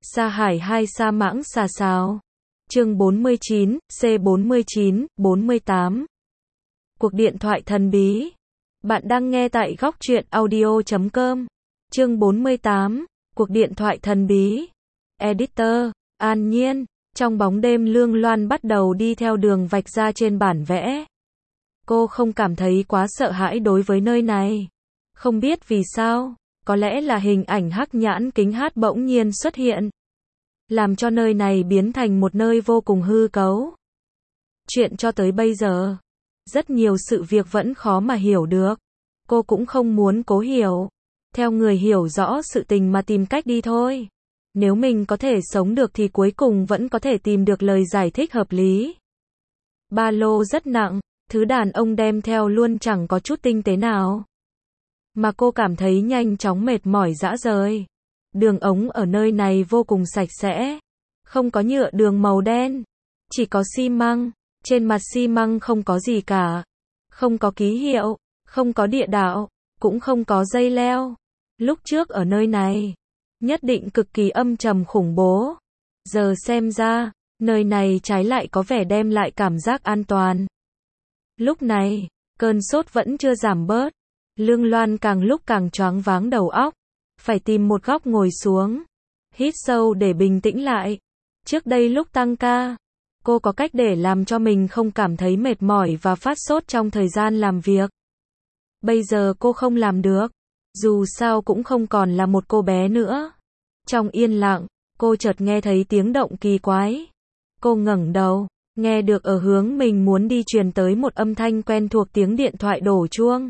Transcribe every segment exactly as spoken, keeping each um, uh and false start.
Sa Hải hai Sa Mãng Xà Xào. Chương bốn mươi chín, C bốn mươi chín, bốn mươi tám. Cuộc điện thoại thần bí. Bạn đang nghe tại góc truyện audio chấm com. Chương bốn mươi tám, cuộc điện thoại thần bí. Editor, An Nhiên. Trong bóng đêm Lương Loan bắt đầu đi theo đường vạch ra trên bản vẽ. Cô không cảm thấy quá sợ hãi đối với nơi này. Không biết vì sao, có lẽ là hình ảnh hắc nhãn kính hát bỗng nhiên xuất hiện, làm cho nơi này biến thành một nơi vô cùng hư cấu. Chuyện cho tới bây giờ, rất nhiều sự việc vẫn khó mà hiểu được. Cô cũng không muốn cố hiểu. Theo người hiểu rõ sự tình mà tìm cách đi thôi. Nếu mình có thể sống được thì cuối cùng vẫn có thể tìm được lời giải thích hợp lý. Ba lô rất nặng, thứ đàn ông đem theo luôn chẳng có chút tinh tế nào. Mà cô cảm thấy nhanh chóng mệt mỏi rã rời. Đường ống ở nơi này vô cùng sạch sẽ. Không có nhựa đường màu đen. Chỉ có xi măng. Trên mặt xi măng không có gì cả. Không có ký hiệu. Không có địa đạo. Cũng không có dây leo. Lúc trước ở nơi này, nhất định cực kỳ âm trầm khủng bố. Giờ xem ra, nơi này trái lại có vẻ đem lại cảm giác an toàn. Lúc này, cơn sốt vẫn chưa giảm bớt. Lương Loan càng lúc càng choáng váng đầu óc. Phải tìm một góc ngồi xuống. Hít sâu để bình tĩnh lại. Trước đây lúc tăng ca, cô có cách để làm cho mình không cảm thấy mệt mỏi và phát sốt trong thời gian làm việc. Bây giờ cô không làm được. Dù sao cũng không còn là một cô bé nữa. Trong yên lặng, cô chợt nghe thấy tiếng động kỳ quái. Cô ngẩng đầu, nghe được ở hướng mình muốn đi truyền tới một âm thanh quen thuộc, tiếng điện thoại đổ chuông.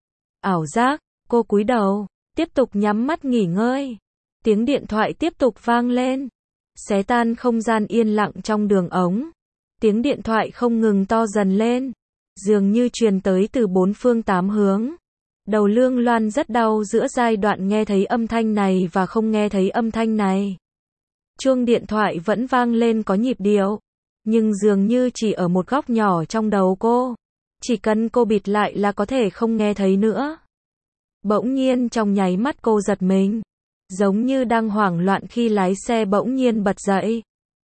Ảo giác, cô cúi đầu, tiếp tục nhắm mắt nghỉ ngơi. Tiếng điện thoại tiếp tục vang lên, xé tan không gian yên lặng trong đường ống. Tiếng điện thoại không ngừng to dần lên, dường như truyền tới từ bốn phương tám hướng. Đầu Lương Loan rất đau giữa giai đoạn nghe thấy âm thanh này và không nghe thấy âm thanh này. Chuông điện thoại vẫn vang lên có nhịp điệu, nhưng dường như chỉ ở một góc nhỏ trong đầu cô. Chỉ cần cô bịt lại là có thể không nghe thấy nữa. Bỗng nhiên trong nháy mắt cô giật mình, giống như đang hoảng loạn khi lái xe bỗng nhiên bật dậy.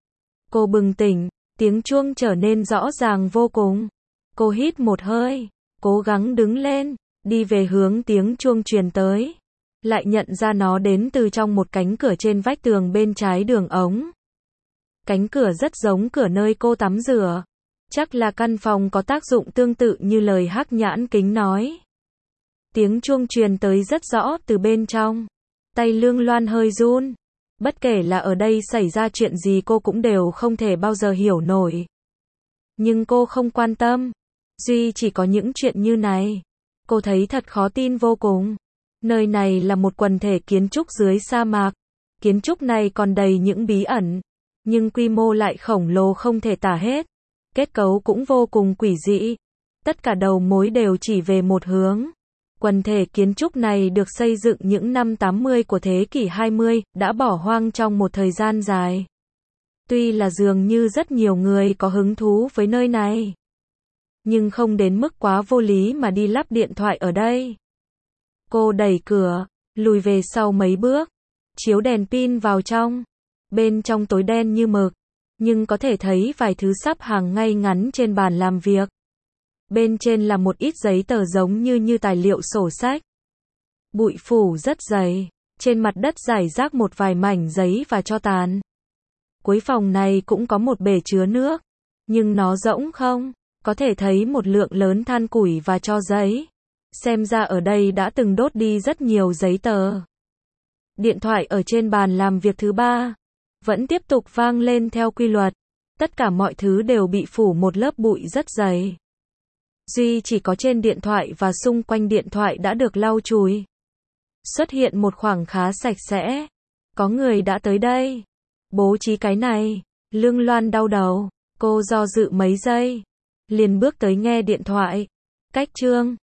Cô bừng tỉnh, tiếng chuông trở nên rõ ràng vô cùng. Cô hít một hơi, cố gắng đứng lên, đi về hướng tiếng chuông truyền tới. Lại nhận ra nó đến từ trong một cánh cửa trên vách tường bên trái đường ống. Cánh cửa rất giống cửa nơi cô tắm rửa. Chắc là căn phòng có tác dụng tương tự như lời hắc nhãn kính nói. Tiếng chuông truyền tới rất rõ từ bên trong. Tay Lương Loan hơi run. Bất kể là ở đây xảy ra chuyện gì cô cũng đều không thể bao giờ hiểu nổi. Nhưng cô không quan tâm. Duy chỉ có những chuyện như này. Cô thấy thật khó tin vô cùng. Nơi này là một quần thể kiến trúc dưới sa mạc. Kiến trúc này còn đầy những bí ẩn. Nhưng quy mô lại khổng lồ không thể tả hết. Kết cấu cũng vô cùng quỷ dị. Tất cả đầu mối đều chỉ về một hướng. Quần thể kiến trúc này được xây dựng những năm tám mươi của thế kỷ hai mươi, đã bỏ hoang trong một thời gian dài. Tuy là dường như rất nhiều người có hứng thú với nơi này, nhưng không đến mức quá vô lý mà đi lắp điện thoại ở đây. Cô đẩy cửa, lùi về sau mấy bước, chiếu đèn pin vào trong. Bên trong tối đen như mực, nhưng có thể thấy vài thứ sắp hàng ngay ngắn trên bàn làm việc. Bên trên là một ít giấy tờ giống như như tài liệu sổ sách. Bụi phủ rất dày, trên mặt đất rải rác một vài mảnh giấy và tro tàn. Cuối phòng này cũng có một bể chứa nước, nhưng nó rỗng không, có thể thấy một lượng lớn than củi và tro giấy. Xem ra ở đây đã từng đốt đi rất nhiều giấy tờ. Điện thoại ở trên bàn làm việc thứ ba vẫn tiếp tục vang lên theo quy luật. Tất cả mọi thứ đều bị phủ một lớp bụi rất dày. Duy chỉ có trên điện thoại và xung quanh điện thoại đã được lau chùi. Xuất hiện một khoảng khá sạch sẽ. Có người đã tới đây. Bố trí cái này. Lương Loan đau đầu. Cô do dự mấy giây, liền bước tới nghe điện thoại. Cách chương